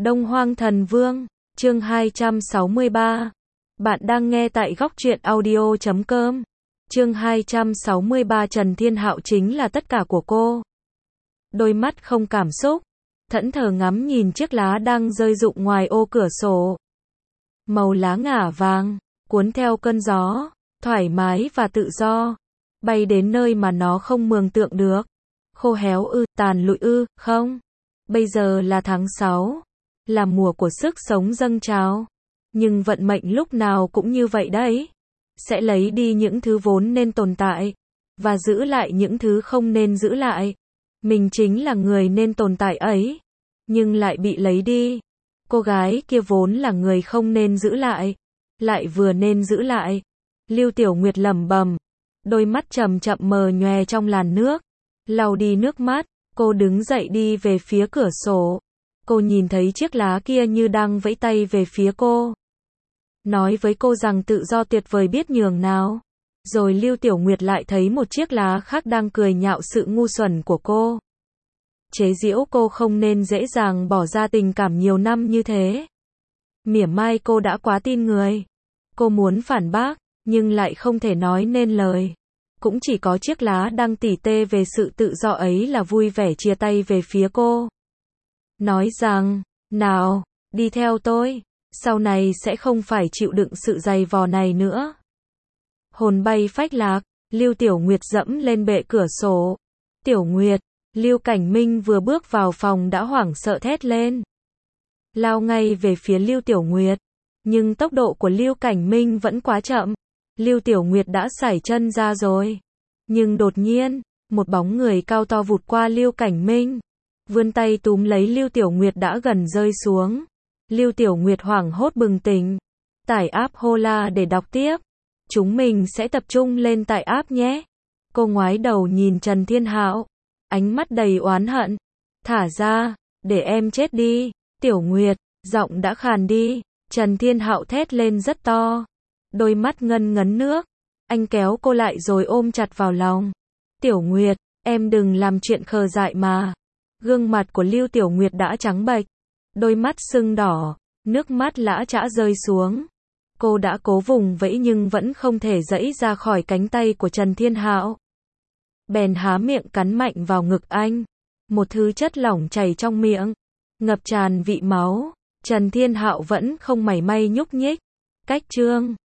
Đông Hoang Thần Vương, chương 263. Bạn đang nghe tại góc truyện audio.com. Chương 263. Trần Thiên Hạo chính là tất cả của cô. Đôi mắt không cảm xúc, thẫn thờ ngắm nhìn chiếc lá đang rơi rụng ngoài ô cửa sổ. Màu lá ngả vàng, cuốn theo cơn gió, thoải mái và tự do, bay đến nơi mà nó không mường tượng được. Khô héo ư, tàn lụi ư, không. Bây giờ là tháng 6, là mùa của sức sống dâng trào. Nhưng vận mệnh lúc nào cũng như vậy đấy. Sẽ lấy đi những thứ vốn nên tồn tại, và giữ lại những thứ không nên giữ lại. Mình chính là người nên tồn tại ấy, nhưng lại bị lấy đi. Cô gái kia vốn là người không nên giữ lại vừa nên giữ lại. Lưu Tiểu Nguyệt lẩm bẩm, đôi mắt chậm chậm mờ nhòe trong làn nước. Lau đi nước mắt, cô đứng dậy đi về phía cửa sổ. Cô nhìn thấy chiếc lá kia như đang vẫy tay về phía cô, nói với cô rằng tự do tuyệt vời biết nhường nào. Rồi Lưu Tiểu Nguyệt lại thấy một chiếc lá khác đang cười nhạo sự ngu xuẩn của cô, chế giễu cô không nên dễ dàng bỏ ra tình cảm nhiều năm như thế. Mỉa mai cô đã quá tin người. Cô muốn phản bác, nhưng lại không thể nói nên lời. Cũng chỉ có chiếc lá đang tỉ tê về sự tự do ấy là vui vẻ chia tay về phía cô, nói rằng, nào, đi theo tôi, sau này sẽ không phải chịu đựng sự dày vò này nữa. Hồn bay phách lạc, Lưu Tiểu Nguyệt dẫm lên bệ cửa sổ. Tiểu Nguyệt, Lưu Cảnh Minh vừa bước vào phòng đã hoảng sợ thét lên, lao ngay về phía Lưu Tiểu Nguyệt. Nhưng tốc độ của Lưu Cảnh Minh vẫn quá chậm. Lưu Tiểu Nguyệt đã sải chân ra rồi. Nhưng đột nhiên, một bóng người cao to vụt qua Lưu Cảnh Minh, vươn tay túm lấy Lưu Tiểu Nguyệt đã gần rơi xuống. Lưu Tiểu Nguyệt hoảng hốt bừng tỉnh. Tải app Hola để đọc tiếp. Chúng mình sẽ tập trung lên tải app nhé. Cô ngoái đầu nhìn Trần Thiên Hạo, ánh mắt đầy oán hận. Thả ra, để em chết đi. Tiểu Nguyệt, giọng đã khàn đi. Trần Thiên Hạo thét lên rất to, đôi mắt ngân ngấn nước. Anh kéo cô lại rồi ôm chặt vào lòng. Tiểu Nguyệt, em đừng làm chuyện khờ dại mà. Gương mặt của Lưu Tiểu Nguyệt đã trắng bệch, đôi mắt sưng đỏ, nước mắt lã chã rơi xuống. Cô đã cố vùng vẫy nhưng vẫn không thể giãy ra khỏi cánh tay của Trần Thiên Hạo. Bèn há miệng cắn mạnh vào ngực anh. Một thứ chất lỏng chảy trong miệng, ngập tràn vị máu. Trần Thiên Hạo vẫn không mảy may nhúc nhích. Cách chương